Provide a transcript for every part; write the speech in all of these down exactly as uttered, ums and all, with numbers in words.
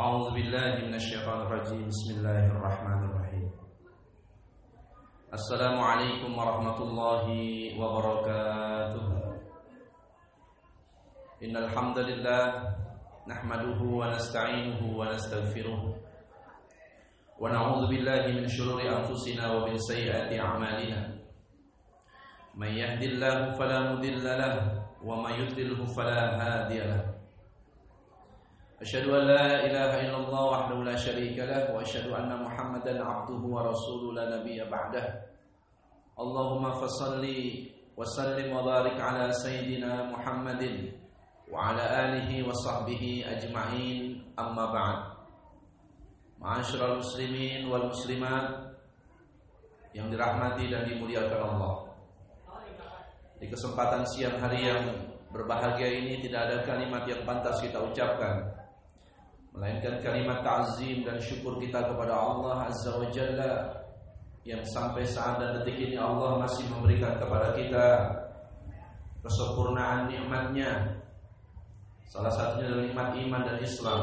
A'udzu billahi minasyaitonir rajim. Bismillahirrahmanirrahim. Assalamualaikum warahmatullahi wabarakatuh. Innal hamdalillah nahmaduhu wa nasta'inuhu wa nastaghfiruh. Wa na'udzu billahi min shururi anfusina wa min sayyiati a'malina. May yahdihillahu fala mudilla lahu wa may yudlilhu fala hadiya lahu. Asyhadu an la ilaha illallah wahdahu la syarika lah wa asyhadu anna Muhammadan abduhu wa rasuluhu la nabiyya ba'dah. Allahumma fashalli wa sallim wa barik ala sayyidina Muhammadin wa ala alihi wa sahbihi ajma'in, amma ba'd. Ma'asyiral muslimin wal muslimat yang dirahmati dan dimuliakan Allah. Di kesempatan siang hari yang berbahagia ini tidak ada kalimat yang pantas kita ucapkan melainkan kalimat ta'zim dan syukur kita kepada Allah Azza wa Jalla yang sampai saat dan detik ini Allah masih memberikan kepada kita kesempurnaan nikmat-Nya. Salah satunya adalah nikmat iman dan Islam,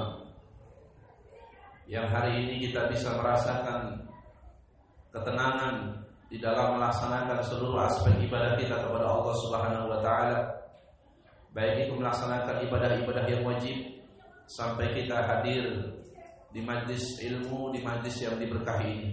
yang hari ini kita bisa merasakan ketenangan di dalam melaksanakan seluruh aspek ibadah kita kepada Allah Subhanahu wa taala, baik itu melaksanakan ibadah-ibadah yang wajib sampai kita hadir di majlis ilmu, di majlis yang diberkahi ini.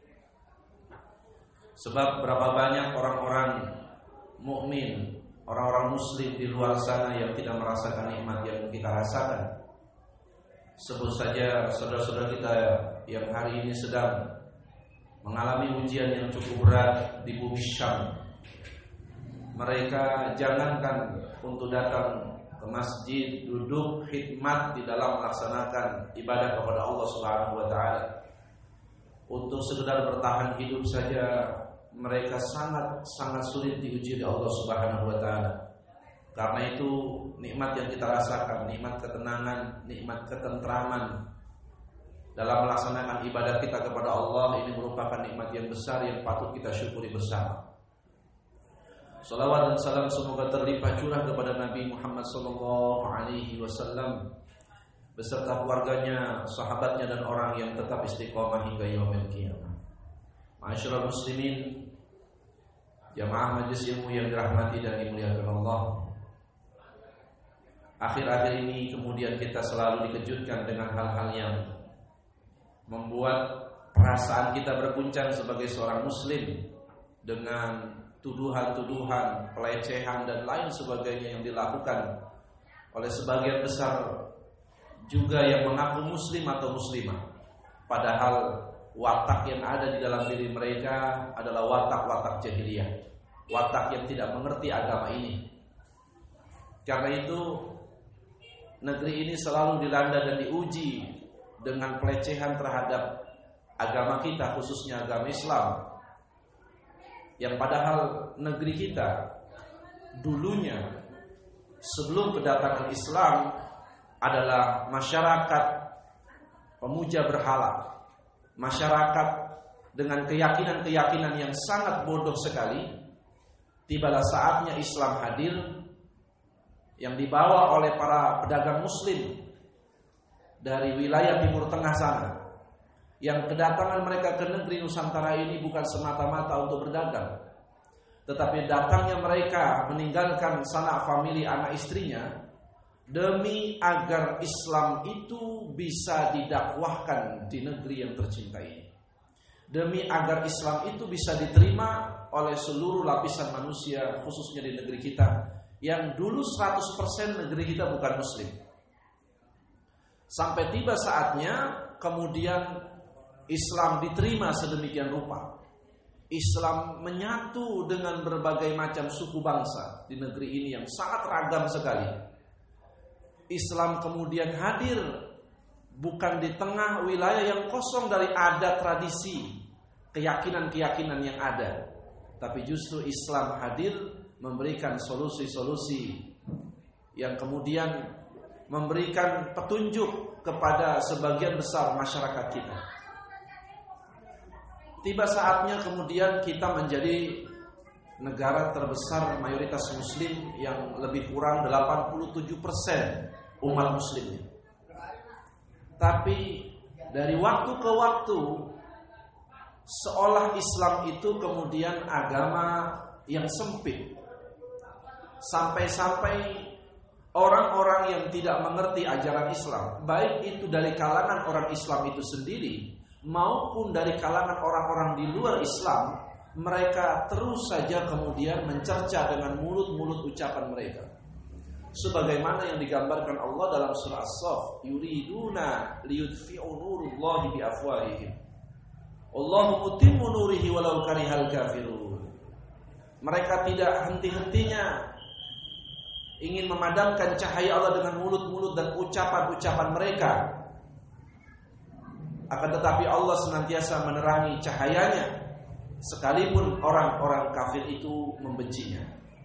Sebab berapa banyak orang-orang mukmin, orang-orang muslim di luar sana yang tidak merasakan nikmat yang kita rasakan. Sebut saja saudara-saudara kita yang hari ini sedang mengalami ujian yang cukup berat di bumi Syam. Mereka jangankan untuk datang ke masjid, duduk khidmat di dalam melaksanakan ibadah kepada Allah Subhanahu wa taala, untuk sekedar bertahan hidup saja mereka sangat sangat sulit diuji oleh Allah Subhanahu wa taala. Karena itu nikmat yang kita rasakan, nikmat ketenangan, nikmat ketentraman dalam melaksanakan ibadah kita kepada Allah ini merupakan nikmat yang besar yang patut kita syukuri bersama. Salawat dan salam semoga terlimpah curah kepada Nabi Muhammad sallallahu alaihi wasallam beserta keluarganya, sahabatnya dan orang yang tetap istiqomah hingga yaumil qiyamah. Ma'asyiral muslimin, jamaah majelis ilmu yang dirahmati dan dimuliakan Allah. Akhir-akhir ini kemudian kita selalu dikejutkan dengan hal-hal yang membuat perasaan kita berguncang sebagai seorang muslim, dengan tuduhan-tuduhan, pelecehan dan lain sebagainya yang dilakukan oleh sebagian besar juga yang mengaku muslim atau muslimah, padahal watak yang ada di dalam diri mereka adalah watak-watak jahiliyah, watak yang tidak mengerti agama ini. Karena itu negeri ini selalu dilanda dan diuji dengan pelecehan terhadap agama kita, khususnya agama Islam, yang padahal negeri kita dulunya sebelum kedatangan Islam adalah masyarakat pemuja berhala, masyarakat dengan keyakinan-keyakinan yang sangat bodoh sekali. Tibalah saatnya Islam hadir yang dibawa oleh para pedagang muslim dari wilayah Timur Tengah sana, yang kedatangan mereka ke negeri Nusantara ini bukan semata-mata untuk berdagang, tetapi datangnya mereka meninggalkan sanak famili anak istrinya demi agar Islam itu bisa didakwahkan di negeri yang tercinta ini, demi agar Islam itu bisa diterima oleh seluruh lapisan manusia, khususnya di negeri kita yang dulu seratus persen negeri kita bukan muslim. Sampai tiba saatnya kemudian Islam diterima sedemikian rupa. Islam menyatu dengan berbagai macam suku bangsa di negeri ini yang sangat ragam sekali. Islam kemudian hadir bukan di tengah wilayah yang kosong dari adat, tradisi, keyakinan-keyakinan yang ada, tapi justru Islam hadir memberikan solusi-solusi yang kemudian memberikan petunjuk kepada sebagian besar masyarakat kita. Tiba saatnya kemudian kita menjadi negara terbesar mayoritas muslim yang lebih kurang delapan puluh tujuh persen umat muslimnya. Tapi dari waktu ke waktu seolah Islam itu kemudian agama yang sempit. Sampai-sampai orang-orang yang tidak mengerti ajaran Islam, baik itu dari kalangan orang Islam itu sendiri maupun dari kalangan orang-orang di luar Islam, mereka terus saja kemudian mencerca dengan mulut-mulut ucapan mereka. Sebagaimana yang digambarkan Allah dalam surah As-Saff, yuriduna liyudfi'u nurullahi biafwahihim Allahu mutimmu nurihi walau karihal kafirun. Mereka tidak henti-hentinya ingin memadamkan cahaya Allah dengan mulut-mulut dan ucapan-ucapan mereka. Akan tetapi Allah senantiasa menerangi cahayanya, sekalipun orang-orang kafir itu membencinya.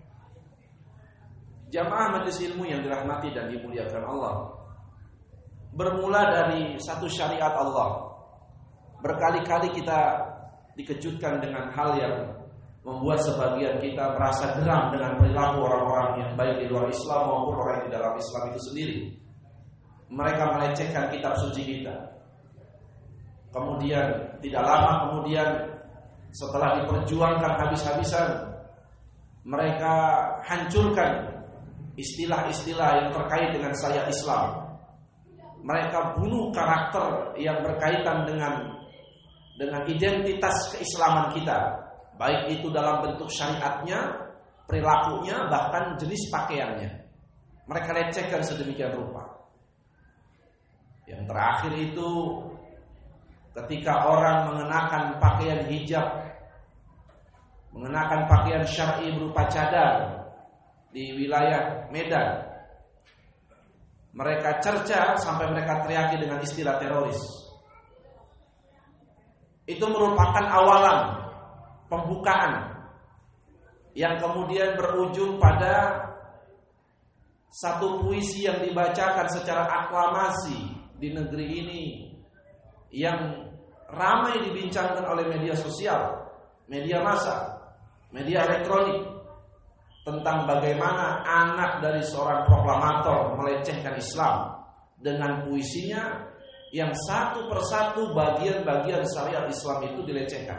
Jamaah majelis ilmu yang dirahmati dan dimuliakan Allah, bermula dari satu syariat Allah, berkali-kali kita dikejutkan dengan hal yang membuat sebagian kita merasa geram dengan perilaku orang-orang yang baik di luar Islam maupun orang yang di dalam Islam itu sendiri. Mereka melecehkan kitab suci kita. Kemudian tidak lama kemudian setelah diperjuangkan habis-habisan, mereka hancurkan istilah-istilah yang terkait dengan syariat Islam. Mereka bunuh karakter yang berkaitan dengan dengan identitas keislaman kita, baik itu dalam bentuk syariatnya, perilakunya, bahkan jenis pakaiannya. Mereka lecehkan sedemikian rupa. Yang terakhir itu ketika orang mengenakan pakaian hijab, mengenakan pakaian syar'i berupa cadar di wilayah Medan, mereka cerca sampai mereka teriaki dengan istilah teroris. Itu merupakan awalan pembukaan yang kemudian berujung pada satu puisi yang dibacakan secara aklamasi di negeri ini, yang ramai dibincangkan oleh media sosial, media massa, media elektronik, tentang bagaimana anak dari seorang proklamator melecehkan Islam dengan puisinya yang satu persatu bagian-bagian syariat Islam itu dilecehkan.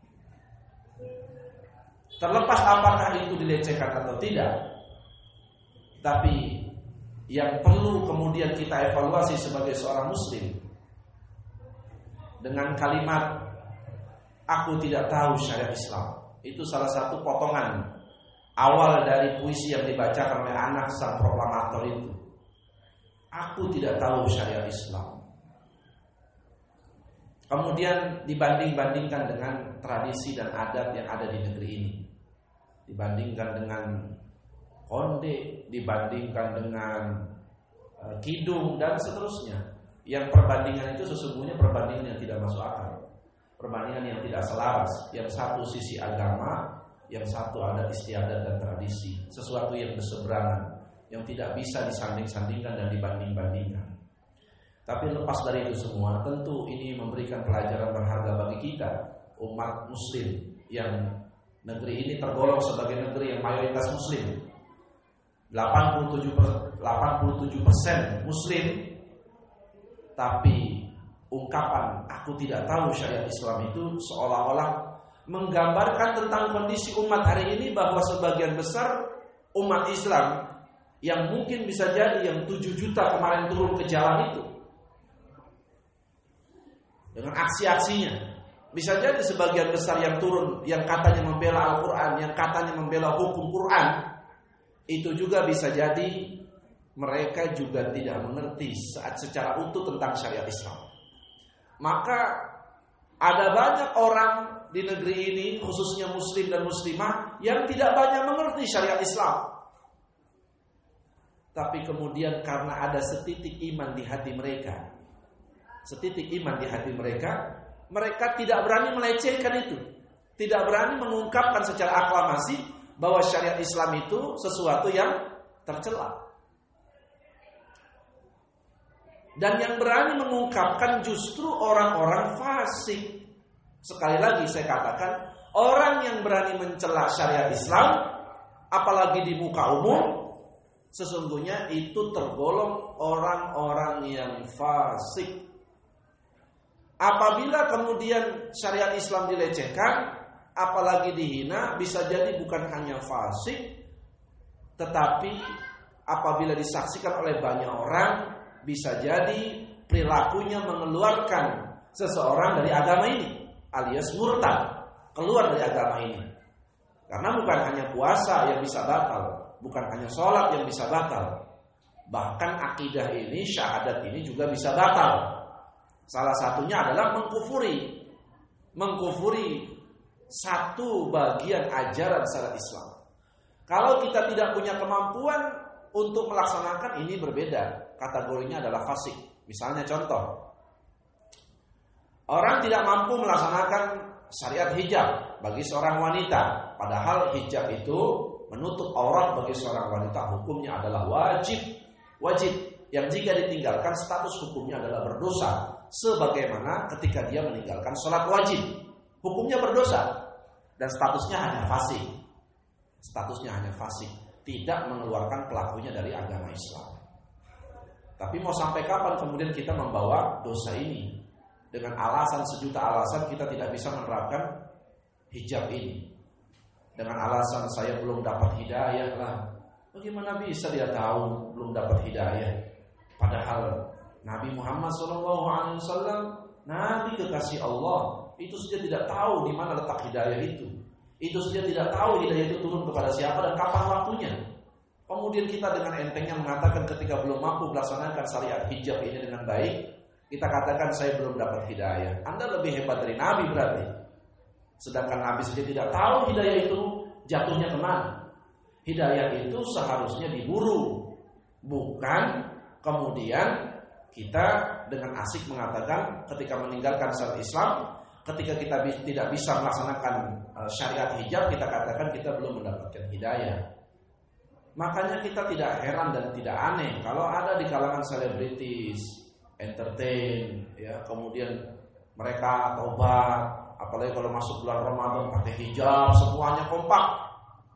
Terlepas apakah itu dilecehkan atau tidak, tapi yang perlu kemudian kita evaluasi sebagai seorang muslim dengan kalimat "aku tidak tahu syariat Islam", itu salah satu potongan awal dari puisi yang dibacakan oleh anak sang proklamator itu. Aku tidak tahu syariat Islam. Kemudian dibanding-bandingkan dengan tradisi dan adat yang ada di negeri ini, dibandingkan dengan konde, dibandingkan dengan uh, kidung dan seterusnya. Yang perbandingan itu sesungguhnya perbandingan yang tidak masuk akal, perbandingan yang tidak selaras. Yang satu sisi agama, yang satu adat istiadat dan tradisi, sesuatu yang berseberangan, yang tidak bisa disanding-sandingkan dan dibanding-bandingkan. Tapi lepas dari itu semua, tentu ini memberikan pelajaran berharga bagi kita, umat muslim, yang negeri ini tergolong sebagai negeri yang mayoritas muslim, delapan puluh tujuh persen muslim. Tapi ungkapan "aku tidak tahu syariat Islam" itu seolah-olah menggambarkan tentang kondisi umat hari ini, bahwa sebagian besar umat Islam yang mungkin bisa jadi yang tujuh juta kemarin turun ke jalan itu dengan aksi-aksinya, bisa jadi sebagian besar yang turun, yang katanya membela Al-Quran, yang katanya membela hukum Quran, itu juga bisa jadi mereka juga tidak mengerti saat secara utuh tentang syariat Islam. Maka ada banyak orang di negeri ini, khususnya muslim dan muslimah, yang tidak banyak mengerti syariat Islam. Tapi kemudian karena ada setitik iman di hati mereka, setitik iman di hati mereka, mereka tidak berani melecehkan itu, tidak berani mengungkapkan secara aklamasi bahwa syariat Islam itu sesuatu yang tercela. Dan yang berani mengungkapkan justru orang-orang fasik. Sekali lagi saya katakan, orang yang berani mencela syariat Islam, apalagi di muka umum, sesungguhnya itu tergolong orang-orang yang fasik. Apabila kemudian syariat Islam dilecehkan, apalagi dihina, bisa jadi bukan hanya fasik, tetapi apabila disaksikan oleh banyak orang, bisa jadi perilakunya mengeluarkan seseorang dari agama ini, alias murtad, keluar dari agama ini. Karena bukan hanya puasa yang bisa batal, bukan hanya sholat yang bisa batal, bahkan akidah ini, syahadat ini juga bisa batal. Salah satunya adalah mengkufuri Mengkufuri satu bagian ajaran syariat Islam. Kalau kita tidak punya kemampuan untuk melaksanakan, ini berbeda, kategorinya adalah fasik. Misalnya contoh, orang tidak mampu melaksanakan syariat hijab bagi seorang wanita, padahal hijab itu menutup aurat bagi seorang wanita, hukumnya adalah wajib. Wajib yang jika ditinggalkan status hukumnya adalah berdosa, sebagaimana ketika dia meninggalkan sholat wajib, hukumnya berdosa dan statusnya hanya fasik. Statusnya hanya fasik, tidak mengeluarkan pelakunya dari agama Islam. Tapi mau sampai kapan kemudian kita membawa dosa ini? Dengan alasan sejuta alasan kita tidak bisa menerapkan hijab ini. Dengan alasan saya belum dapat hidayah lah. Bagaimana bisa dia tahu belum dapat hidayah? Padahal Nabi Muhammad shallallahu alaihi wasallam, Nabi kekasih Allah, itu saja tidak tahu di mana letak hidayah itu. Itu saja tidak tahu hidayah itu turun kepada siapa dan kapan waktunya. Kemudian kita dengan entengnya mengatakan ketika belum mampu melaksanakan syariat hijab ini dengan baik, kita katakan saya belum dapat hidayah. Anda lebih hebat dari Nabi berarti. Sedangkan Nabi saja tidak tahu hidayah itu jatuhnya kemana. Hidayah itu seharusnya diburu, bukan kemudian kita dengan asik mengatakan ketika meninggalkan syariat Islam, ketika kita tidak bisa melaksanakan syariat hijab, kita katakan kita belum mendapatkan hidayah. Makanya kita tidak heran dan tidak aneh kalau ada di kalangan selebritis, entertain, ya, kemudian mereka tobat, apalagi kalau masuk bulan Ramadan pakai hijab, semuanya kompak.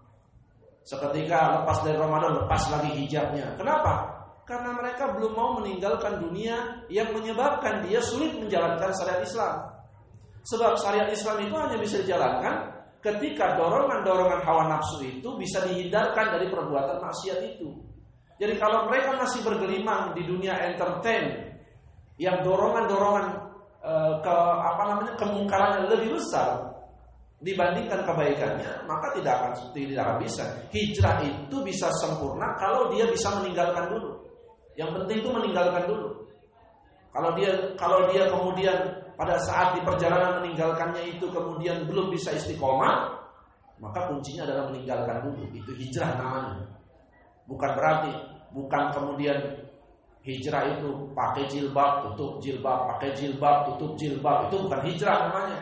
Seketika lepas dari Ramadan lepas lagi hijabnya. Kenapa? Karena mereka belum mau meninggalkan dunia yang menyebabkan dia sulit menjalankan syariat Islam. Sebab syariat Islam itu hanya bisa dijalankan ketika dorongan-dorongan hawa nafsu itu bisa dihindarkan dari perbuatan maksiat itu. Jadi kalau mereka masih bergelimang di dunia entertain yang dorongan-dorongan e, ke apa namanya kemungkarannya lebih besar dibandingkan kebaikannya, maka tidak akan tidak akan bisa. Hijrah itu bisa sempurna kalau dia bisa meninggalkan dulu. Yang penting itu meninggalkan dulu. Kalau dia kalau dia kemudian pada saat di perjalanan meninggalkannya itu kemudian belum bisa istiqomah, maka kuncinya adalah meninggalkan dulu. Itu hijrah namanya. Bukan berarti bukan kemudian hijrah itu pakai jilbab, tutup jilbab, pakai jilbab, tutup jilbab. Itu bukan hijrah namanya.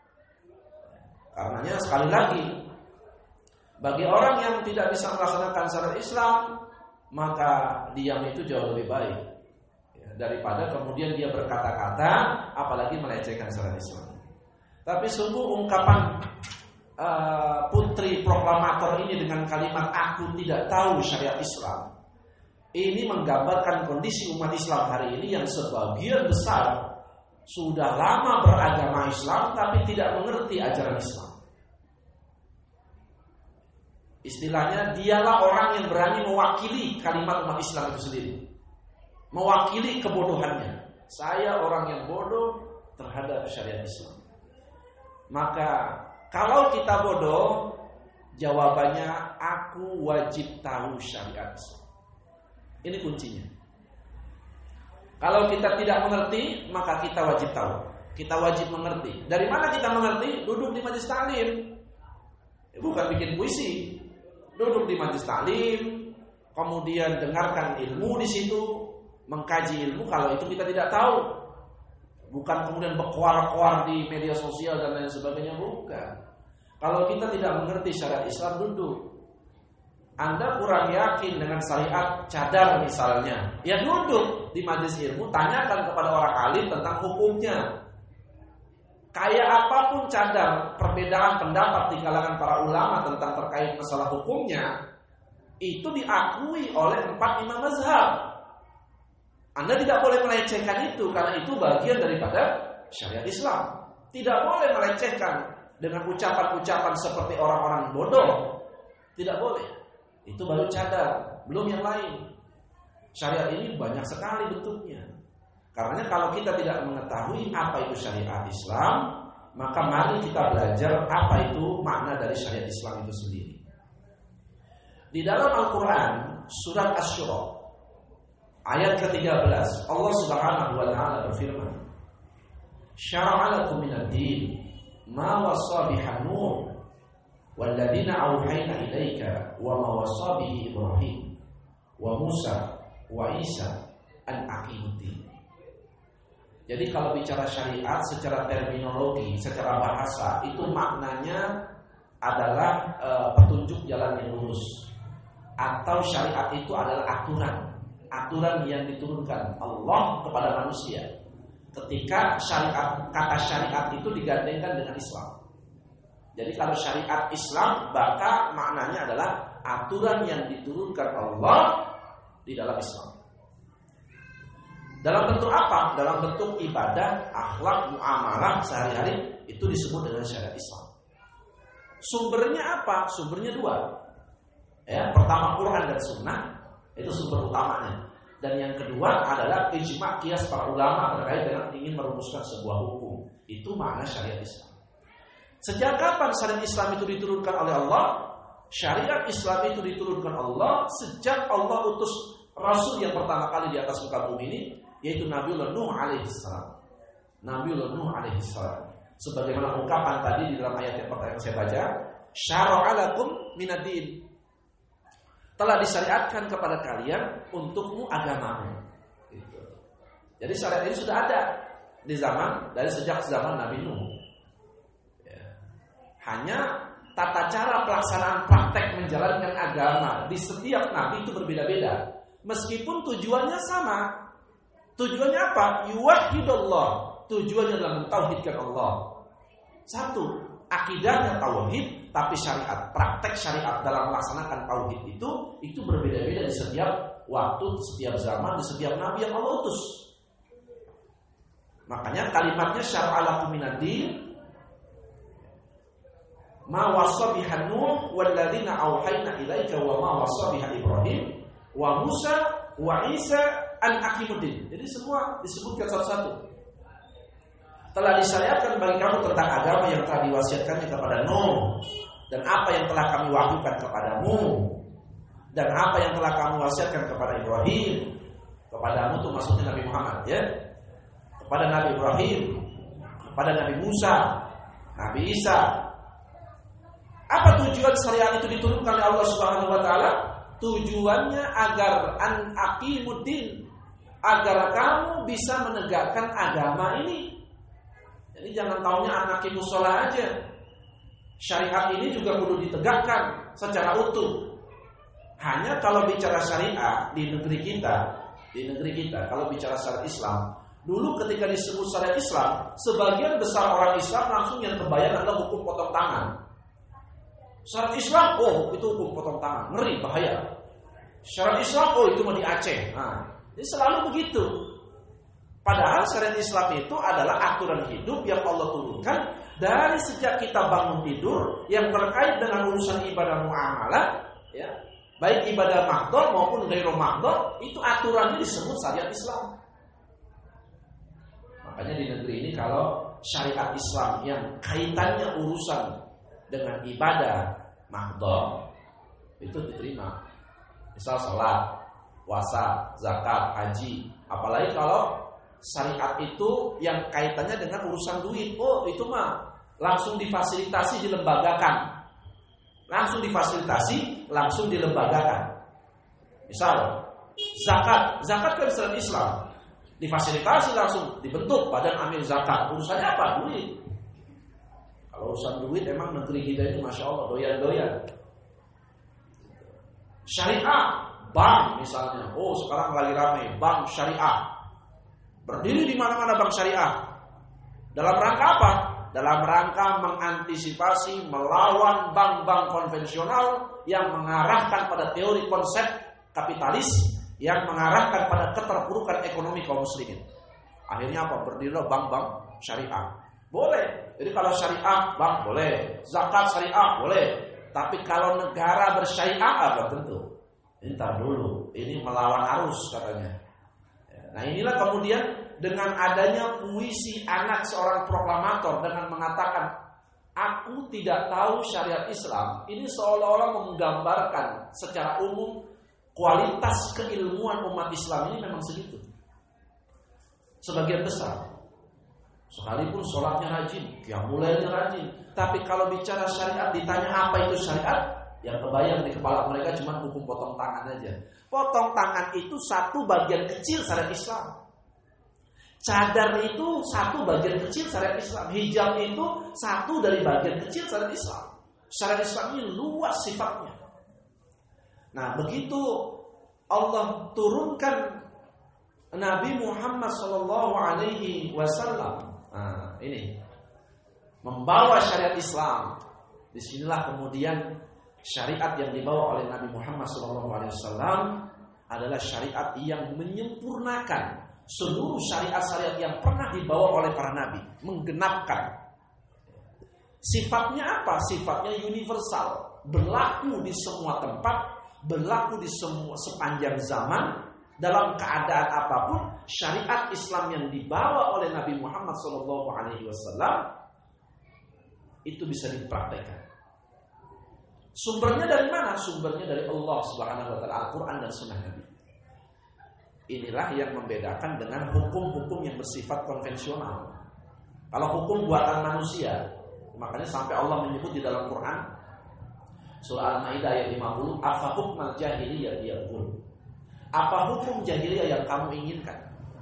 Karenanya sekali lagi, bagi orang yang tidak bisa melaksanakan syariat Islam, maka diam itu jauh lebih baik ya, daripada kemudian dia berkata-kata, apalagi melecehkan syariat Islam. Tapi sungguh ungkapan uh, putri proklamator ini dengan kalimat aku tidak tahu syariat Islam, ini menggambarkan kondisi umat Islam hari ini yang sebagian besar sudah lama beragama Islam tapi tidak mengerti ajaran Islam. Istilahnya dialah orang yang berani mewakili kalimat umat Islam itu sendiri, mewakili kebodohannya. Saya orang yang bodoh terhadap syariat Islam. Maka kalau kita bodoh, jawabannya aku wajib tahu syariat Islam. Ini kuncinya. Kalau kita tidak mengerti, maka kita wajib tahu. Kita wajib mengerti. Dari mana kita mengerti? Duduk di majelis taklim. Bukan bikin puisi. Duduk di majelis taklim, kemudian dengarkan ilmu di situ, mengkaji ilmu. Kalau itu kita tidak tahu, bukan kemudian berkuar-kuar di media sosial dan lain sebagainya, bukan. Kalau kita tidak mengerti syariat Islam, duduk. Anda kurang yakin dengan syariat cadar misalnya, ya duduk di majelis ilmu, tanyakan kepada orang alim tentang hukumnya. Kayak apapun cadar, perbedaan pendapat di kalangan para ulama tentang terkait masalah hukumnya, itu diakui oleh empat imam mazhab. Anda tidak boleh melecehkan itu, karena itu bagian daripada syariat Islam. Tidak boleh melecehkan dengan ucapan-ucapan seperti orang-orang bodoh. Tidak boleh. Itu baru cadar, belum yang lain. Syariat ini banyak sekali bentuknya. Karena kalau kita tidak mengetahui apa itu syariat Islam, maka mari kita belajar apa itu makna dari syariat Islam itu sendiri. Di dalam Al-Quran surat Asy-Syura ayat ketiga belas, Allah Subhanahu wa taala berfirman, "Syara'a lakum minad din ma wassa bihi Nuh walladzina auhayna ilaika wa ma wassa bihi Ibrahim wa Musa wa Isa an aqimuddin." Jadi kalau bicara syariat secara terminologi, secara bahasa, itu maknanya adalah e, petunjuk jalan yang lurus. Atau syariat itu adalah aturan, aturan yang diturunkan Allah kepada manusia. Ketika syariat, kata syariat itu digandengkan dengan Islam. Jadi kalau syariat Islam, maka maknanya adalah aturan yang diturunkan Allah di dalam Islam. Dalam bentuk apa? Dalam bentuk ibadah, akhlak, muamalah sehari-hari, itu disebut dengan syariat Islam. Sumbernya apa? Sumbernya dua. Ya, pertama Quran dan Sunnah, itu sumber utamanya. Dan yang kedua adalah ijma' qiyas para ulama terkait dengan ingin merumuskan sebuah hukum. Itu makna syariat Islam. Sejak kapan syariat Islam itu diturunkan oleh Allah? Syariat Islam itu diturunkan Allah sejak Allah utus Rasul yang pertama kali di atas muka bumi ini, yaitu Nabiullah Nuh alaihissalam. Nabiullah Nuh alaihissalam. Sebagaimana ungkapan tadi di dalam ayat yang pertama yang saya baca, syara'a lakum minad din. Telah disyariatkan kepada kalian untukmu agamamu. Gitu. Jadi syariat ini sudah ada di zaman dari sejak zaman Nabi Nuh. Ya. Hanya tata cara pelaksanaan praktek menjalankan agama di setiap nabi itu berbeda-beda. Meskipun tujuannya sama. Tujuannya apa? Yuwahhidullah. Tujuannya adalah mentauhidkan Allah. Satu, akidahnya tauhid. Tapi syariat, praktek syariat dalam melaksanakan tauhid itu itu berbeda-beda di setiap waktu, di setiap zaman, di setiap nabi yang Allah utus. Makanya kalimatnya syara'a lakum minad din ma wassa bihi Nuh walladzina auhayna ilaika wa ma wassa bihi Ibrahim wa Musa wa Isa an aqimuddin. Jadi semua disebutkan satu-satu. Telah disyariatkan bagi kamu tentang agama yang telah diwasiatkannya kepada Nuh, dan apa yang telah kami wahyukan kepadamu, dan apa yang telah kami wasiatkan kepada Ibrahim. Kepadamu itu maksudnya Nabi Muhammad, ya. Kepada Nabi Ibrahim, kepada Nabi Musa, Nabi Isa. Apa tujuan syariat itu diturunkan oleh Allah Subhanahu wa taala? Tujuannya agar an aqimuddin, agar kamu bisa menegakkan agama ini. Jadi jangan taunya anak ibu sholat aja. Syariat ini juga perlu ditegakkan secara utuh. Hanya kalau bicara syariat di negeri kita, di negeri kita, kalau bicara syariat Islam, dulu ketika disebut syariat Islam, sebagian besar orang Islam langsung yang terbayang adalah hukum potong tangan. Syariat Islam, oh itu hukum potong tangan, ngeri, bahaya. Syariat Islam, oh itu mau di Aceh. Nah, jadi selalu begitu. Padahal syariat Islam itu adalah aturan hidup yang Allah turunkan dari sejak kita bangun tidur yang terkait dengan urusan ibadah muamalah, ya, baik ibadah mahdhar maupun ghairu mahdhar, itu aturannya disebut syariat Islam. Makanya di negeri ini kalau syariat Islam yang kaitannya urusan dengan ibadah mahdhar itu diterima. Misal salat, puasa, zakat, haji, apalagi kalau syariat itu yang kaitannya dengan urusan duit, oh itu mah langsung difasilitasi, dilembagakan. Langsung difasilitasi, langsung dilembagakan. Misal zakat, zakat kan syariat Islam, difasilitasi langsung dibentuk badan amil zakat. Urusannya apa? Duit. Kalau urusan duit emang negeri kita itu masya Allah doyan-doyan. Syariah, bank misalnya, oh sekarang lagi ramai bank syariah. Berdiri di mana-mana bank syariah. Dalam rangka apa? dalam rangka mengantisipasi melawan bank-bank konvensional yang mengarahkan pada teori konsep kapitalis yang mengarahkan pada keterpurukan ekonomi kaum muslimin. Akhirnya apa? Berdirilah bank-bank syariah. Boleh. Jadi kalau syariah bank boleh, zakat syariah boleh. Tapi kalau negara bersyariah apa tentu? Entar dulu, ini melawan arus katanya. Nah inilah kemudian dengan adanya puisi anak seorang proklamator dengan mengatakan, aku tidak tahu syariat Islam. Ini seolah-olah menggambarkan secara umum kualitas keilmuan umat Islam ini memang segitu. Sebagian besar. Sekalipun sholatnya rajin, qiyamulailnya rajin. Tapi kalau bicara syariat, ditanya apa itu syariat, yang kebayang di kepala mereka cuma hukum potong tangan aja. Potong tangan itu satu bagian kecil syariat Islam. Cadar itu satu bagian kecil syariat Islam. Hijab itu satu dari bagian kecil syariat Islam. Syariat Islam ini luas sifatnya. Nah begitu Allah turunkan Nabi Muhammad Sallallahu Alaihi Wasallam, nah ini membawa syariat Islam. Disinilah kemudian syariat yang dibawa oleh Nabi Muhammad Sallallahu Alaihi Wasallam adalah syariat yang menyempurnakan seluruh syariat-syariat yang pernah dibawa oleh para nabi, menggenapkan. Sifatnya apa? Sifatnya universal, berlaku di semua tempat, berlaku di semua sepanjang zaman, dalam keadaan apapun. Syariat Islam yang dibawa oleh Nabi Muhammad Sallallahu Alaihi Wasallam itu bisa dipraktekkan. Sumbernya dari mana? Sumbernya dari Allah Subhanahu wa taala, Al-Qur'an dan Sunnah Nabi. Inilah yang membedakan dengan hukum-hukum yang bersifat konvensional. Kalau hukum buatan manusia, makanya sampai Allah menyebut di dalam Quran surah Al-Maidah ayat lima puluh, afa hukmal jahiliyah yaqul. Apa hukum jahiliyah yang kamu inginkan?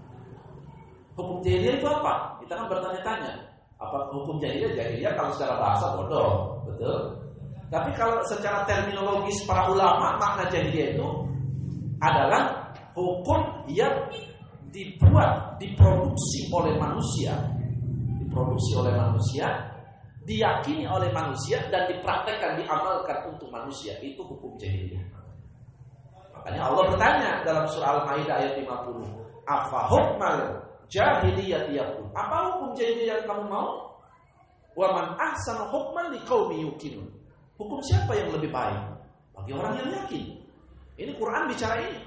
Hukum jahiliyah itu apa? Kita kan bertanya-tanya. Apa hukum jahiliyah? Jahiliyah kalau secara bahasa bodoh, betul? Tapi kalau secara terminologis para ulama, makna jahiliyah itu adalah hukum yang dibuat, diproduksi oleh manusia, diproduksi oleh manusia, diyakini oleh manusia dan dipraktekkan, diamalkan untuk manusia. Itu hukum jahiliyah. Makanya Allah bertanya dalam surah Al-Maidah ayat lima puluh, afa hukmal jahiliyah yaqul. Apa hukum jahiliyah yang kamu mau? Wa man ahsanu hukman liqaumi yuqinun. Hukum siapa yang lebih baik? Bagi orang yang yakin. Ini Quran bicara ini.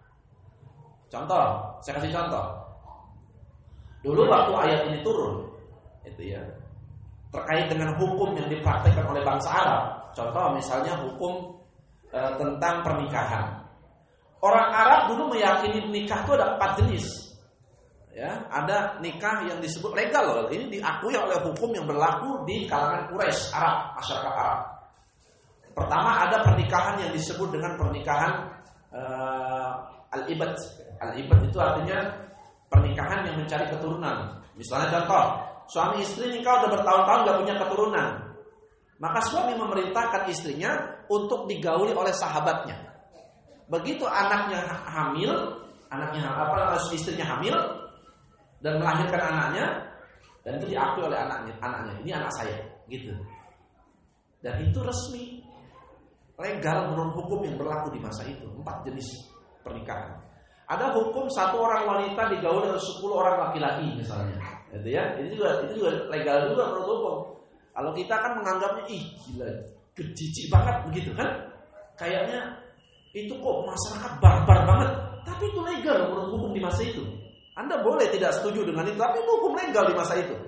Contoh, saya kasih contoh. Dulu waktu ayat ini turun, itu ya, terkait dengan hukum yang dipraktikkan oleh bangsa Arab. Contoh misalnya hukum e, tentang pernikahan. Orang Arab dulu meyakini nikah itu ada empat jenis. Ya, ada nikah yang disebut legal loh. Ini diakui oleh hukum yang berlaku di kalangan Quraisy Arab, masyarakat Arab. Pertama ada pernikahan yang disebut dengan pernikahan uh, al-ibad. Al-ibad itu artinya pernikahan yang mencari keturunan. Misalnya contoh, suami istri nikah udah bertahun-tahun gak punya keturunan. Maka suami memerintahkan istrinya untuk digauli oleh sahabatnya. Begitu anaknya hamil, anaknya apa istrinya hamil dan melahirkan anaknya, dan itu diakui oleh anaknya, anaknya ini anak saya, gitu. Dan itu resmi. Legal menurut hukum yang berlaku di masa itu. Empat jenis pernikahan. Ada hukum satu orang wanita digauli oleh sepuluh orang laki-laki misalnya, gitu ya. Ini juga itu juga legal juga menurut hukum. Kalau kita kan menganggapnya ih gila, jijik banget begitu kan? Kayaknya itu kok masyarakat barbar banget. Tapi itu legal menurut hukum di masa itu. Anda boleh tidak setuju dengan itu, tapi itu hukum legal di masa itu.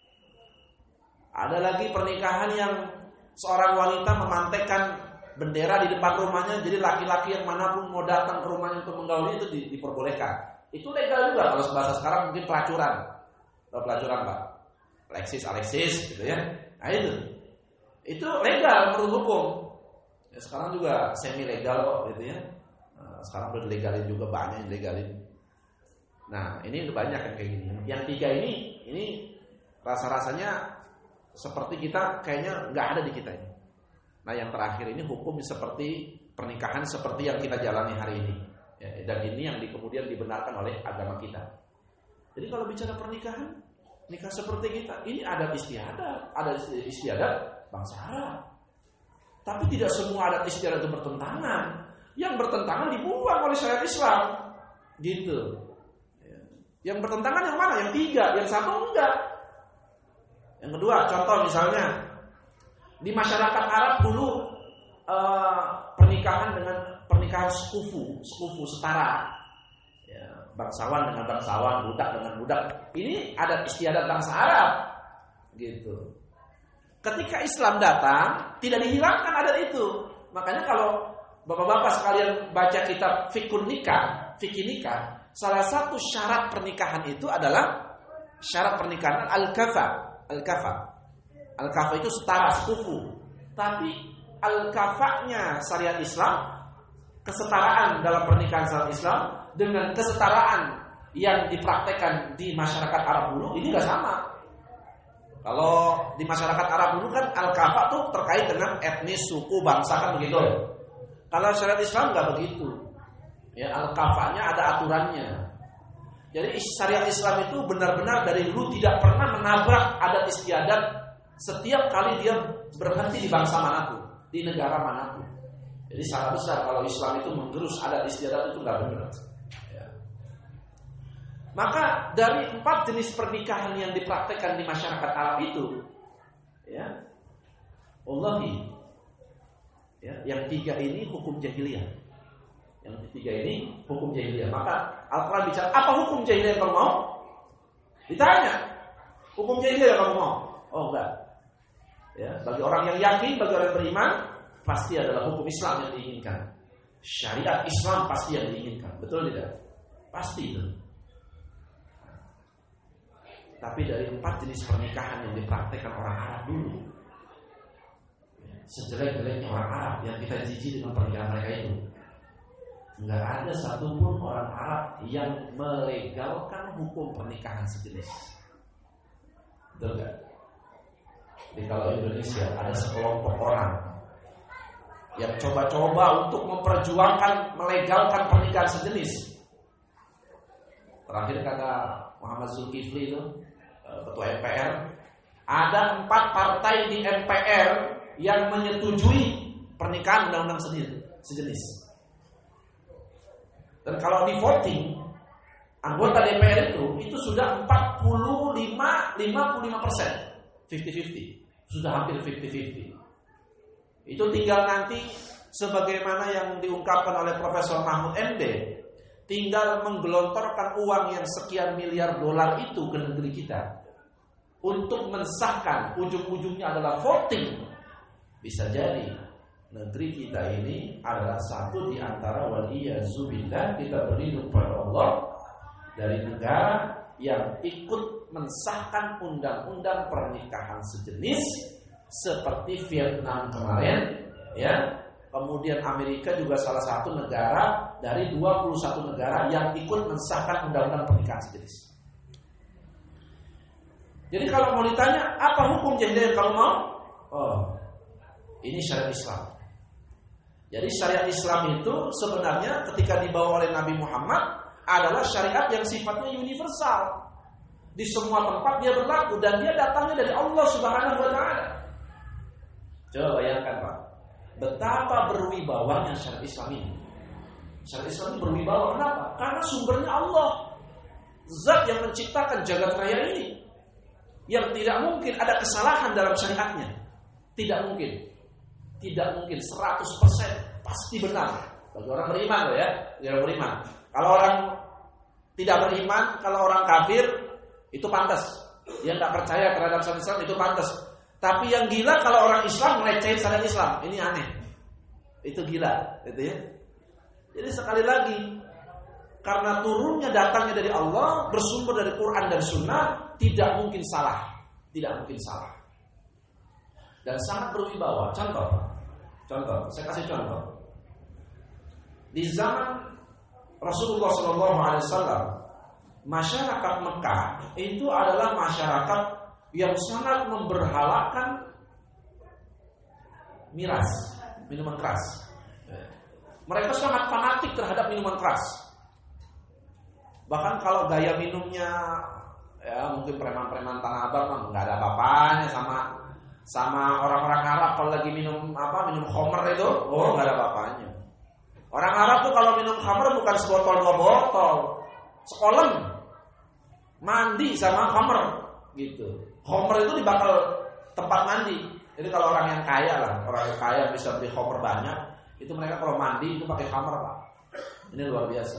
Ada lagi pernikahan yang seorang wanita memantekkan bendera di depan rumahnya, jadi laki-laki yang manapun mau datang ke rumahnya untuk menggauli itu diperbolehkan. Itu legal juga. Kalau bahasa sekarang mungkin pelacuran. Kalau pelacuran Pak, Alexis Alexis gitu ya. Nah itu, itu legal menurut hukum. Ya, sekarang juga semi legal kok gitu ya. Nah, sekarang udah dilegalin juga, banyak yang legalin. Nah ini banyak yang kayak gini. Yang tiga ini, ini rasa-rasanya seperti kita kayaknya nggak ada di kita ini. Nah yang terakhir ini hukum seperti pernikahan seperti yang kita jalani hari ini, ya, dan ini yang di, kemudian dibenarkan oleh agama kita. Jadi kalau bicara pernikahan, nikah seperti kita. Ini adat istiadat, ada istiadat bangsa Arab. Tapi tidak semua adat istiadat itu bertentangan. Yang bertentangan dibuang oleh syariat Islam, gitu. Yang bertentangan yang mana? Yang tiga, yang satu enggak. Yang kedua, contoh misalnya di masyarakat Arab dulu eh, pernikahan dengan pernikahan sekufu, sekufu setara. Ya, bangsawan dengan bangsawan, budak dengan budak. Ini adat istiadat bangsa Arab, gitu. Ketika Islam datang, tidak dihilangkan adat itu. Makanya kalau bapak-bapak sekalian baca kitab fikun nikah, fikih nikah, salah satu syarat pernikahan itu adalah syarat pernikahan al-kafa, al-kafa. Al-kafa itu setara, sekufu. Tapi al-kafanya syariat Islam, kesetaraan dalam pernikahan syariat Islam dengan kesetaraan yang dipraktekkan di masyarakat Arab dulu ini enggak sama. Kalau di masyarakat Arab dulu kan al-kafa tuh terkait dengan etnis, suku, bangsa kan begitu. Kalau syariat Islam enggak begitu. Ya, al-kafanya ada aturannya. Jadi syariat Islam itu benar-benar dari dulu tidak pernah menabrak adat istiadat setiap kali dia berhenti di bangsa manapun, di negara manapun. Jadi salah besar kalau Islam itu menggerus adat istiadat itu enggak benar. Ya. Maka dari empat jenis pernikahan yang dipraktekkan di masyarakat Arab itu, ya, wallahi, ya, yang tiga ini hukum jahiliyah. Yang ketiga ini hukum jahiliyah. Maka Al-Quran bicara, apa hukum jahiliyah yang kamu mau? Ditanya, hukum jahiliyah yang kamu mau? Oh enggak. Ya, bagi orang yang yakin, bagi orang yang beriman, pasti adalah hukum Islam yang diinginkan. Syariat Islam pasti yang diinginkan. Betul tidak? Pasti itu. Tapi dari empat jenis pernikahan yang dipraktekkan orang Arab dulu, sejelek-jeleknya orang Arab yang kita jijik dengan pernikahan mereka itu, enggak ada satupun orang Arab yang melegalkan hukum pernikahan sejenis. Betul enggak? Jadi kalau Indonesia ada sekelompok orang yang coba-coba untuk memperjuangkan melegalkan pernikahan sejenis. Terakhir kata Muhammad Zulkifli itu, ketua M P R, ada empat partai di M P R yang menyetujui pernikahan undang-undang sejenis. Dan kalau di voting anggota D P R itu itu sudah empat puluh lima, lima puluh lima persen, lima puluh lima puluh, sudah hampir lima puluh lima puluh. Itu tinggal nanti sebagaimana yang diungkapkan oleh Profesor Mahmud M D, tinggal menggelontorkan uang yang sekian miliar dolar itu ke negeri kita untuk mensahkan, ujung-ujungnya adalah voting. Bisa jadi negeri kita ini adalah satu di antara waliyazubillah, kita berlindung pada Allah dari negara yang ikut mensahkan undang-undang pernikahan sejenis seperti Vietnam kemarin, ya. Kemudian Amerika juga salah satu negara dari dua puluh satu negara yang ikut mensahkan undang-undang pernikahan sejenis. Jadi kalau mau ditanya apa hukum jahiliyah kalau mau? Oh, ini syariat Islam. Jadi syariat Islam itu sebenarnya ketika dibawa oleh Nabi Muhammad adalah syariat yang sifatnya universal. Di semua tempat dia berlaku dan dia datangnya dari Allah Subhanahu wa taala. Coba bayangkan, Pak, betapa berwibawanya syariat Islam ini. Syariat Islam ini berwibawa, kenapa? Karena sumbernya Allah, zat yang menciptakan jagat raya ini, yang tidak mungkin ada kesalahan dalam syariatnya. Tidak mungkin. Tidak mungkin seratus persen pasti benar. Bagi orang beriman loh ya, bagi orang beriman. Kalau orang tidak beriman, kalau orang kafir itu pantas. Dia tidak percaya terhadap syariat Islam itu pantas. Tapi yang gila kalau orang Islam melecehin syariat Islam, ini aneh. Itu gila, gitu ya. Jadi sekali lagi, karena turunnya datangnya dari Allah, bersumber dari Quran dan Sunnah, tidak mungkin salah, tidak mungkin salah. Dan sangat berwibawa. Contoh, contoh, saya kasih contoh. Di zaman Rasulullah shallallahu alaihi wasallam, masyarakat Mekah itu adalah masyarakat yang sangat memberhalakan miras, minuman keras. Mereka sangat fanatik terhadap minuman keras. Bahkan kalau gaya minumnya Ya mungkin preman-preman Tanah Abang mah nggak ada apa-apanya sama sama orang-orang Arab kalau lagi minum apa minum khamr itu, oh nggak ada apa-apanya. Orang Arab tuh kalau minum khamr bukan sebotol dua botol, sekolen mandi sama khamr gitu. Khamr itu dibakal tempat mandi. Jadi kalau orang yang kaya lah, orang yang kaya bisa beli khamr banyak, itu mereka kalau mandi itu pakai khamr Pak. Ini luar biasa.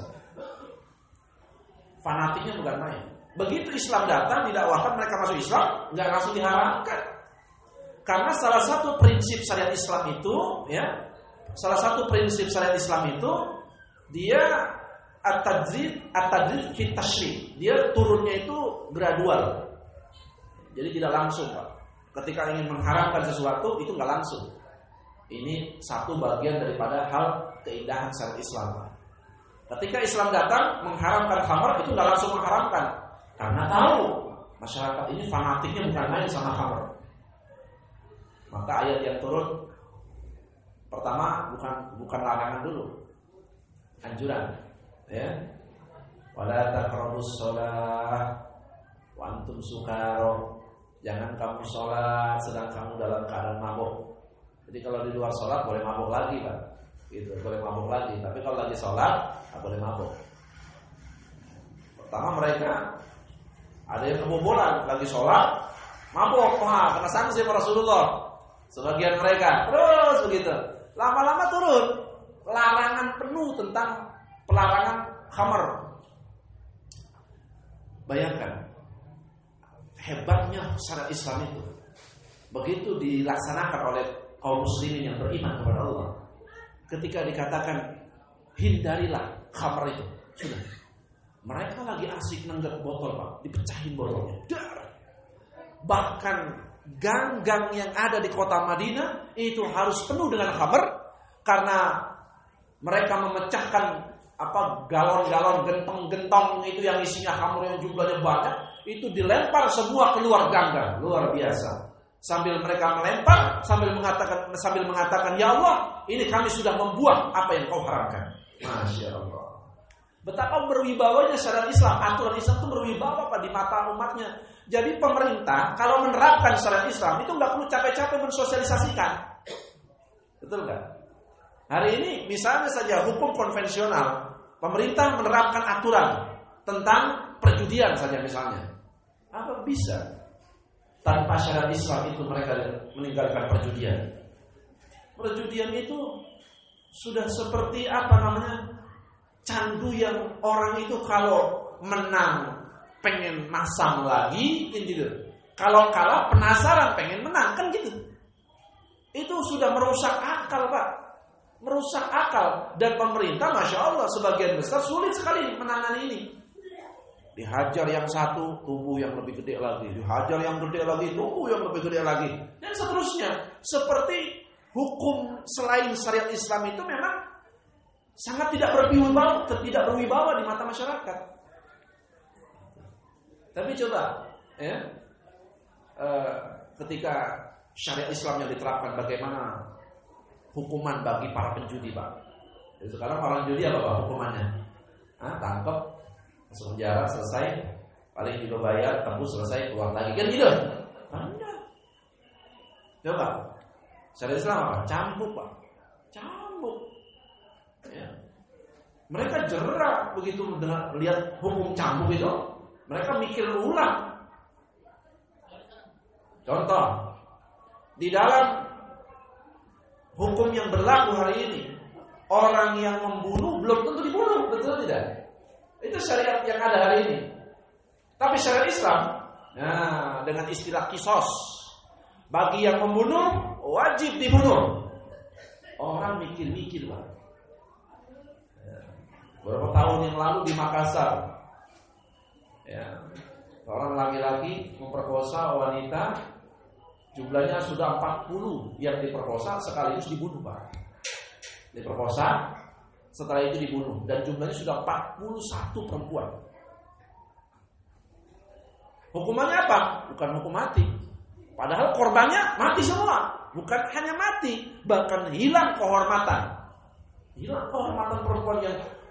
Fanatiknya bukan main. Begitu Islam datang didakwahkan mereka masuk Islam, nggak langsung diharamkan. Karena salah satu prinsip syariat Islam itu, ya, salah satu prinsip syariat Islam itu dia at-tadrid, at-tadrid fi tasyri'. Dia turunnya itu gradual. Jadi tidak langsung, Pak. Ketika ingin mengharamkan sesuatu itu nggak langsung. Ini satu bagian daripada hal keindahan syariat Islam. Ketika Islam datang mengharamkan khamr itu nggak langsung mengharamkan, karena tahu masyarakat ini fanatiknya bukan main sama khamr. Maka ayat yang turun pertama bukan bukan larangan dulu, anjuran, ya. Wala taqrabus shalah wa antum sukara. Jangan kamu sholat sedang kamu dalam keadaan mabuk. Jadi kalau di luar sholat boleh mabuk lagi, Pak. Gitu, boleh mabuk lagi. Tapi kalau lagi sholat nggak boleh mabuk. Pertama mereka ada yang kebobolan lagi sholat mabuk, wah kena sanksi sama Rasulullah. Sebagian mereka terus begitu. Lama-lama turun larangan penuh tentang pelarangan khamr. Bayangkan hebatnya syariat Islam itu. Begitu dilaksanakan oleh kaum muslimin yang beriman kepada Allah. Ketika dikatakan hindarilah khamr itu, sudah. Mereka lagi asik nenggak botol, Pak, dipecahin botolnya. Dar. Bahkan gang-gang yang ada di kota Madinah itu harus penuh dengan khamr karena mereka memecahkan apa galon-galon gentong-gentong itu yang isinya khamr yang jumlahnya banyak, itu dilempar semua keluar gang-gang. Luar biasa. Sambil mereka melempar sambil mengatakan sambil mengatakan ya Allah, ini kami sudah membuang apa yang kau haramkan. Masya Allah. Betapa berwibawanya syariat Islam, aturan Islam itu berwibawa Pak di mata umatnya. Jadi pemerintah kalau menerapkan syariat Islam itu nggak perlu capek-capek mensosialisasikan, betul nggak? Hari ini misalnya saja hukum konvensional, pemerintah menerapkan aturan tentang perjudian saja misalnya, apa bisa tanpa syariat Islam itu mereka meninggalkan perjudian? Perjudian itu sudah seperti apa namanya? Candu yang orang itu kalau menang pengen masang lagi gitu. Kalau kalah penasaran pengen menang kan gitu. Itu sudah merusak akal, Pak. Merusak akal. Dan pemerintah Masya Allah sebagian besar sulit sekali menangani ini. Dihajar yang satu, tubuh yang lebih gede lagi. Dihajar yang gede lagi, tubuh yang lebih gede lagi. Dan seterusnya. Seperti hukum selain syariat Islam itu memang sangat tidak berwibawa, tidak berwibawa di mata masyarakat. Tapi coba, ya, e, ketika syariat Islam yang diterapkan, bagaimana hukuman bagi para penjudi, Pak? Jadi sekarang orang judi apa Pak hukumannya? Ah, tangkap, masuk penjara, selesai, paling juga bayar, tebus, selesai, keluar lagi, kan gitu? Anda, coba, syariat Islam apa? Cambuk, Pak, cambuk. Ya. Mereka jerak begitu dengan lihat hukum cambuk itu, mereka mikir ulang. Contoh, di dalam hukum yang berlaku hari ini, orang yang membunuh belum tentu dibunuh, betul tidak? Itu syariat yang ada hari ini. Tapi syariat Islam, nah dengan istilah kisos, bagi yang membunuh wajib dibunuh. Orang mikir-mikir, Pak. Beberapa tahun yang lalu di Makassar, ya, seorang laki-laki memperkosa wanita, jumlahnya sudah empat puluh yang diperkosa sekaligus dibunuh, Pak. Diperkosa, setelah itu dibunuh, dan jumlahnya sudah empat puluh satu perempuan. Hukumannya apa? Bukan hukum mati. Padahal korbannya mati semua. Bukan hanya mati, bahkan hilang kehormatan. Hilang kehormatan perempuan yang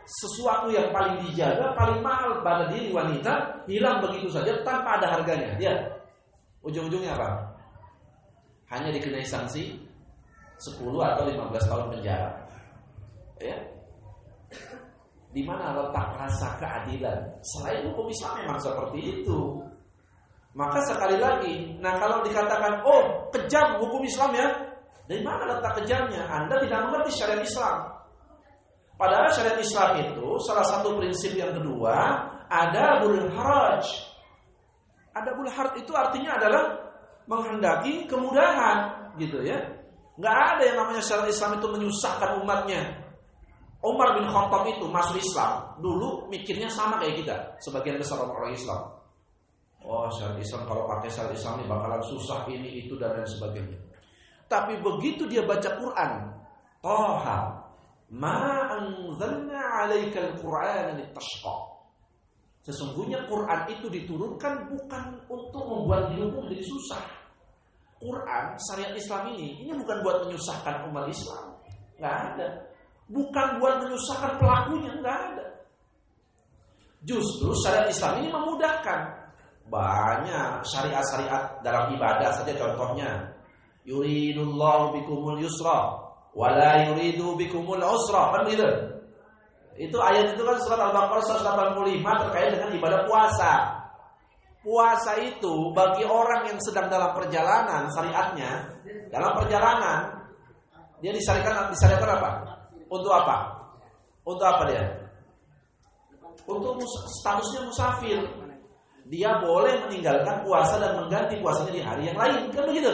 sesuatu yang paling dijaga, paling mahal pada diri wanita hilang begitu saja tanpa ada harganya. Ya, ujung-ujungnya apa? Hanya dikenai sanksi sepuluh atau lima belas tahun penjara. Ya. Di mana letak rasa keadilan? Selain hukum Islam memang seperti itu. Maka sekali lagi, nah kalau dikatakan oh kejam hukum Islam ya, dari mana letak kejamnya? Anda tidak mengerti syariat Islam. Padahal syariat Islam itu salah satu prinsip yang kedua ada adabul haraj. Adabul haraj itu artinya adalah menghendaki kemudahan, gitu ya. Nggak ada yang namanya syariat Islam itu menyusahkan umatnya. Umar bin Khattab itu masuk Islam dulu mikirnya sama kayak kita, sebagian besar orang Islam. Oh, syariat Islam kalau pakai syariat Islam ini bakalan susah ini itu dan lain sebagainya. Tapi begitu dia baca Quran, Toha, ma anzalna 'alaikal Qur'ana litashqa. Sesungguhnya Quran itu diturunkan bukan untuk membuat hidupmu menjadi susah. Quran, syariat Islam ini, ini bukan buat menyusahkan umat Islam. Nggak ada. Bukan buat menyusahkan pelakunya, nggak ada. Justru syariat Islam ini memudahkan. Banyak syariat-syariat dalam ibadah saja contohnya. Yuridullahu bikumul yusra wala yuridu bikumul usra. Kan begitu? Itu ayat itu kan surat Al-Baqarah seratus delapan puluh lima terkait dengan ibadah puasa. Puasa itu bagi orang yang sedang dalam perjalanan syariatnya, dalam perjalanan dia disyariatkan disyariatkan apa? Untuk apa? Untuk apa dia? Untuk mus- statusnya musafir. Dia boleh meninggalkan puasa dan mengganti puasanya di hari yang lain. Kan begitu?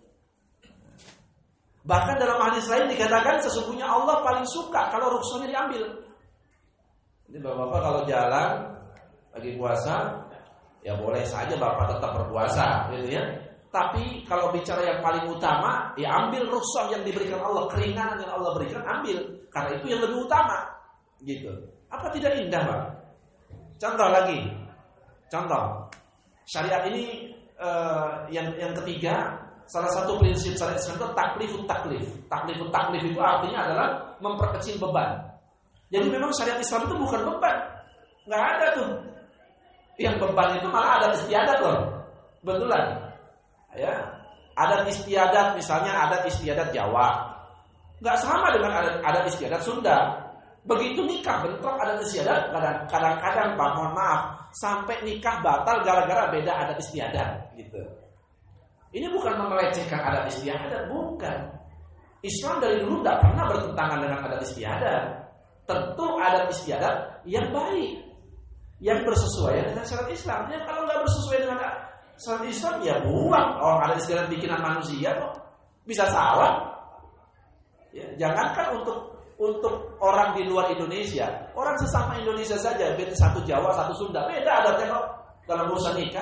Bahkan dalam hadis lain dikatakan sesungguhnya Allah paling suka kalau rukhsahnya diambil. Ini bapak-bapak kalau jalan lagi puasa, ya boleh saja bapak tetap berpuasa, gitu ya. Tapi kalau bicara yang paling utama, ya ambil rukhsah yang diberikan Allah, keringanan yang Allah berikan, ambil. Karena itu yang lebih utama, gitu. Apa tidak indah, Pak? Contoh lagi, contoh syariat ini uh, yang yang ketiga, salah satu prinsip syariat Islam itu taklifut taklif. Taklifut taklif itu artinya adalah memperkecil beban. Jadi memang syariat Islam itu bukan beban, nggak ada tuh. Yang beban itu malah adat istiadat loh, betulan. Ya, adat istiadat misalnya adat istiadat Jawa nggak sama dengan adat, adat istiadat Sunda. Begitu nikah bentrok adat istiadat, kadang-kadang Pak mohon maaf sampai nikah batal gara-gara beda adat istiadat gitu. Ini bukan melecehkan adat istiadat, bukan. Islam dari dulu tidak pernah bertentangan dengan adat istiadat. Tentu adat istiadat yang baik, yang bersesuaian dengan syariat Islam. Ya, kalau nggak bersesuaian dengan syariat Islam ya buang. Orang adat istiadat bikinan manusia kok bisa salah. Ya, jangankan untuk untuk orang di luar Indonesia, orang sesama Indonesia saja, beda satu Jawa, satu Sunda, beda adatnya kok dalam urusan nikah.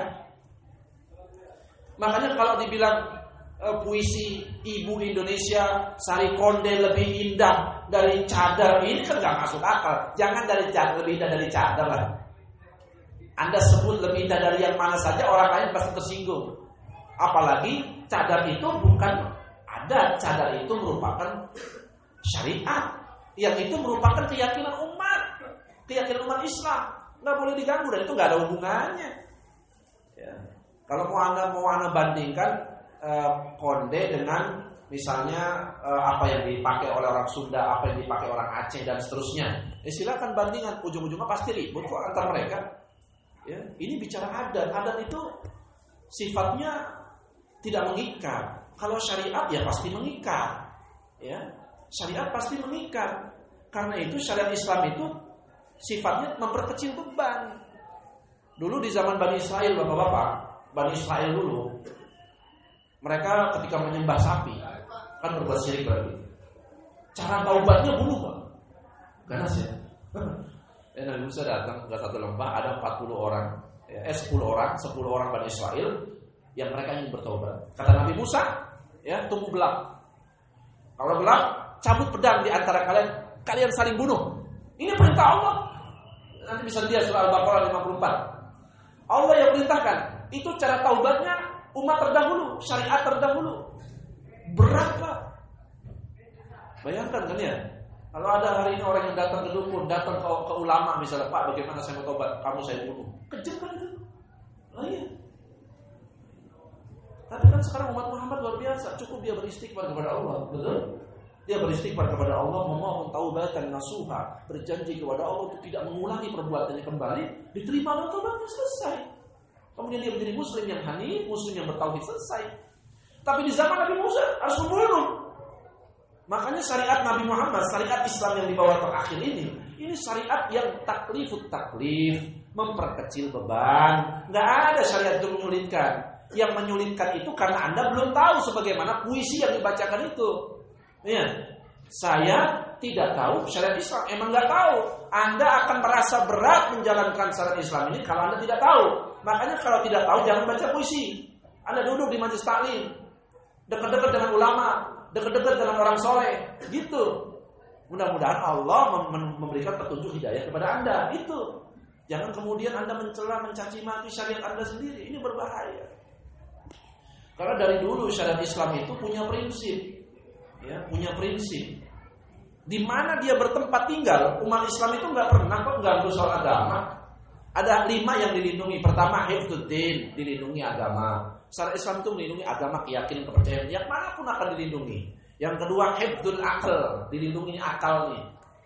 Makanya kalau dibilang e, puisi ibu Indonesia Sari Konde lebih indah dari cadar, ini kan nggak masuk akal. Jangan dari cadar lebih indah dari cadar lah. Anda sebut lebih indah dari yang mana saja, orang lain pasti tersinggung. Apalagi cadar itu bukan adat, cadar itu merupakan syariat, yang itu merupakan keyakinan umat, keyakinan umat Islam, nggak boleh diganggu dan itu nggak ada hubungannya. Ya. Kalau mau anda mau anda bandingkan eh, konde dengan misalnya eh, apa yang dipakai oleh orang Sunda, apa yang dipakai orang Aceh dan seterusnya, ya silakan bandingan, ujung-ujungnya pasti ribut kok antar mereka. Ya, ini bicara adat, adat itu sifatnya tidak mengikat. Kalau syariat ya pasti mengikat. Ya, syariat pasti mengikat. Karena itu syariat Islam itu sifatnya memperkecil beban. Dulu di zaman Bani Israel, bapak-bapak, Bani Israel dulu, mereka ketika menyembah sapi kan berbuat syirik berarti. Cara taubatnya bunuh, Pak. Ganas ya. Eh, Nabi Musa datang ke satu lembah, ada empat puluh orang, eh sepuluh orang, sepuluh orang Bani Israel yang mereka ingin bertobat. Kata Nabi Musa, ya tunggu gelap. Kalau gelap, cabut pedang di antara kalian, kalian saling bunuh. Ini perintah Allah. Nanti bisa lihat surah Al-Baqarah lima puluh empat. Allah yang perintahkan. Itu cara taubatnya umat terdahulu, syariat terdahulu. Berat, Pak. Bayangkan kan ya, Kalau ada hari ini orang yang datang ke dukun, datang ke, ke ulama misalnya, Pak bagaimana saya mau tobat, kamu saya bunuh. Kejam kan itu? Oh iya. Tapi kan sekarang umat Muhammad luar biasa, cukup dia beristighfar kepada Allah, betul? Dia beristighfar kepada Allah, memohon taubatan nasuha, berjanji kepada Allah untuk tidak mengulangi perbuatannya kembali, diterima oleh taubatnya, selesai. Kemudian dia menjadi muslim yang hanif, muslim yang bertauhid, selesai. Tapi di zaman Nabi Musa harus membunuh. Makanya syariat Nabi Muhammad, syariat Islam yang dibawa terakhir ini, ini syariat yang taklifut taklif, memperkecil beban. Nggak ada syariat yang menyulitkan. Yang menyulitkan itu karena Anda belum tahu sebagaimana puisi yang dibacakan itu. Ya, saya tidak tahu syariat Islam. Emang nggak tahu. Anda akan merasa berat menjalankan syariat Islam ini kalau Anda tidak tahu. Makanya kalau tidak tahu jangan baca puisi. Anda duduk di majelis taklim, dekat-dekat dengan ulama, dekat-dekat dengan orang soleh, gitu. Mudah-mudahan Allah memberikan petunjuk hidayah kepada Anda. Itu. Jangan kemudian Anda mencela, mencaci maki syariat Anda sendiri. Ini berbahaya. Karena dari dulu syariat Islam itu punya prinsip, ya, punya prinsip. Di mana dia bertempat tinggal, umat Islam itu nggak pernah kok ganggu soal agama. Ada lima yang dilindungi. Pertama, hifdzuddin, dilindungi agama. Syariat Islam itu melindungi agama, keyakinan, kepercayaan. Yang manapun akan dilindungi. Yang kedua, hifdzul aql, dilindungi akal nih.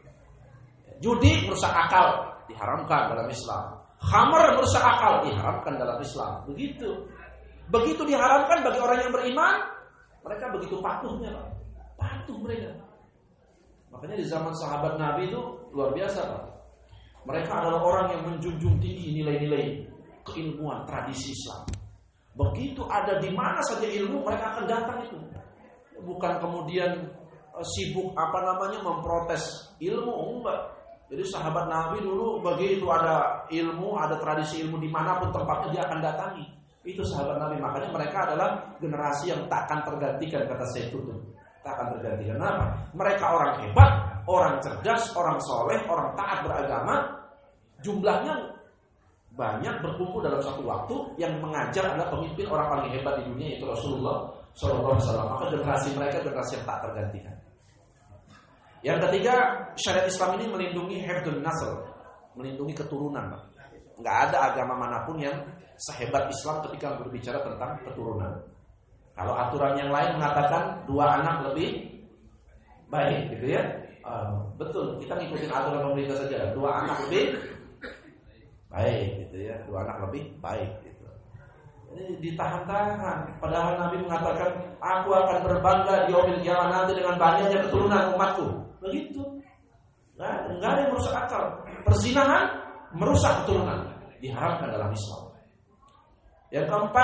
Judi merusak akal, diharamkan dalam Islam. Khamr merusak akal, diharamkan dalam Islam. Begitu. Begitu diharamkan bagi orang yang beriman, mereka begitu patuhnya, Pak. Patuh mereka. Makanya di zaman sahabat Nabi itu luar biasa, Pak. Mereka adalah orang yang menjunjung tinggi nilai-nilai keilmuan, tradisi Islam. Begitu ada di mana saja ilmu, mereka akan datang itu. Bukan kemudian uh, sibuk apa namanya memprotes ilmu, enggak. Jadi sahabat Nabi dulu begitu ada ilmu, ada tradisi ilmu dimanapun tempatnya dia akan datangi. Itu sahabat Nabi. Makanya mereka adalah generasi yang takkan tergantikan, kata Sayyidun. Takkan tergantikan. Kenapa? Mereka orang hebat, orang cerdas, orang soleh, orang taat beragama. Jumlahnya banyak berkumpul dalam satu waktu. Yang mengajar adalah pemimpin orang paling hebat di dunia, yaitu Rasulullah shallallahu alaihi wasallam. Maka generasi mereka generasi yang tak tergantikan. Yang ketiga, syariat Islam ini melindungi hifdzun nasl, melindungi keturunan. Nggak ada agama manapun yang sehebat Islam ketika berbicara tentang keturunan. Kalau aturan yang lain mengatakan dua anak lebih baik, gitu ya. Uh, betul, kita ngikutin aturan pemerintah saja. Dua anak lebih baik, gitu ya. Dua anak lebih baik, gitu. Ini ditahan-tahan. Padahal Nabi mengatakan, aku akan berbangga di yaumil qiyamah nanti dengan banyaknya keturunan umatku. Begitu. Nah, enggak ada yang merusak akal. Perzinahan merusak keturunan, diharamkan dalam Islam. Yang keempat,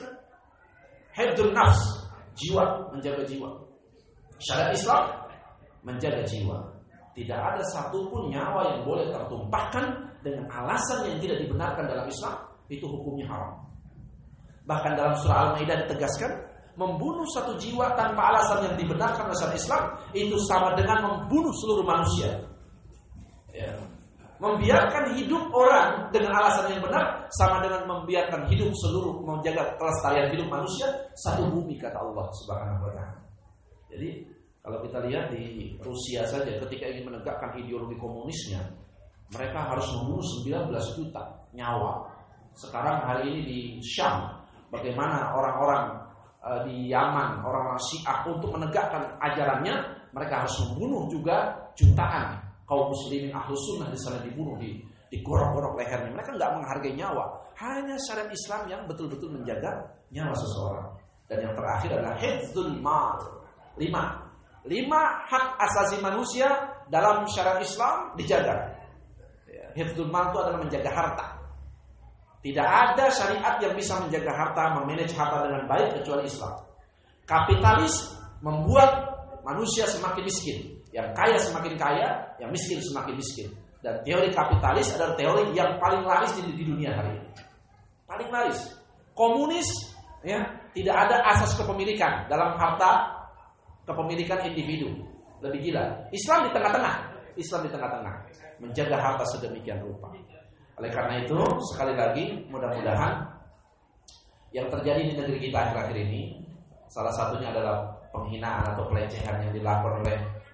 hifdzun nafs, jiwa, menjaga jiwa. Syariat Islam menjaga jiwa. Tidak ada satupun nyawa yang boleh tertumpahkan dengan alasan yang tidak dibenarkan dalam Islam, itu hukumnya haram. Bahkan dalam surah Al-Maidah ditegaskan, membunuh satu jiwa tanpa alasan yang dibenarkan oleh syariat Islam itu sama dengan membunuh seluruh manusia. Ya. Membiarkan hidup orang dengan alasan yang benar sama dengan membiarkan hidup seluruh, menjaga kelestarian hidup manusia satu bumi, kata Allah Subhanahu wa taala. Jadi kalau kita lihat di Rusia saja ketika ingin menegakkan ideologi komunisnya, mereka harus membunuh sembilan belas juta nyawa. Sekarang hari ini di Syam, bagaimana orang-orang uh, di Yaman, orang-orang Syiah untuk menegakkan ajarannya, mereka harus membunuh juga jutaan kaum muslimin ahlus sunnah di sana, dibunuh, di digorok-gorok lehernya. Mereka nggak menghargai nyawa. Hanya syariat Islam yang betul-betul menjaga nyawa seseorang. Dan yang terakhir adalah hifdzul mal. Lima, lima hak asasi manusia dalam syariat Islam dijaga. Hifdzul mal itu adalah menjaga harta. Tidak ada syariat yang bisa menjaga harta, memanage harta dengan baik kecuali Islam. Kapitalis membuat manusia semakin miskin. Yang kaya semakin kaya, yang miskin semakin miskin. Dan teori kapitalis adalah teori yang paling laris di, di dunia hari ini. Paling laris. Komunis, ya, tidak ada asas kepemilikan dalam harta, kepemilikan individu. Lebih gila. Islam di tengah-tengah. Islam di tengah-tengah. Menjaga harta sedemikian rupa. Oleh karena itu, sekali lagi, mudah-mudahan yang terjadi di negeri kita akhir-akhir ini, salah satunya adalah penghinaan atau pelecehan yang dilakukan oleh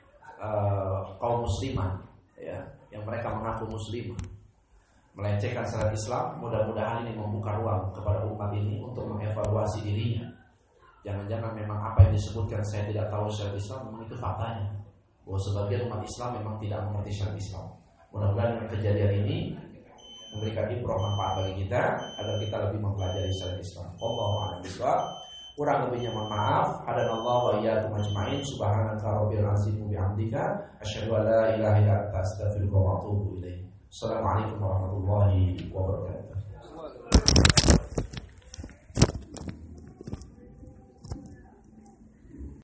uh, kaum muslimah, ya, yang mereka mengaku muslimah, melecehkan syariat Islam. Mudah-mudahan ini membuka ruang kepada umat ini untuk mengevaluasi dirinya. Jangan-jangan memang apa yang disebutkan saya tidak tahu syariat Islam, memang itu faktanya, bahwa sebagian umat Islam memang tidak mengerti syariat Islam. Mudah-mudahan kejadian ini memberikan ibrah manfaat bagi kita agar kita lebih mempelajari syariat Islam. Wallahu a'lam bishawab. Kurang lebihnya mohon maaf. Hadanallahu wa iyyakum ajma'in. Subhanaka rabbil azim wa bihamdika asyhadu an la ilaha illa anta astaghfiruka wa atubu ilaik. Assalamualaikum warahmatullahi wabarakatuh.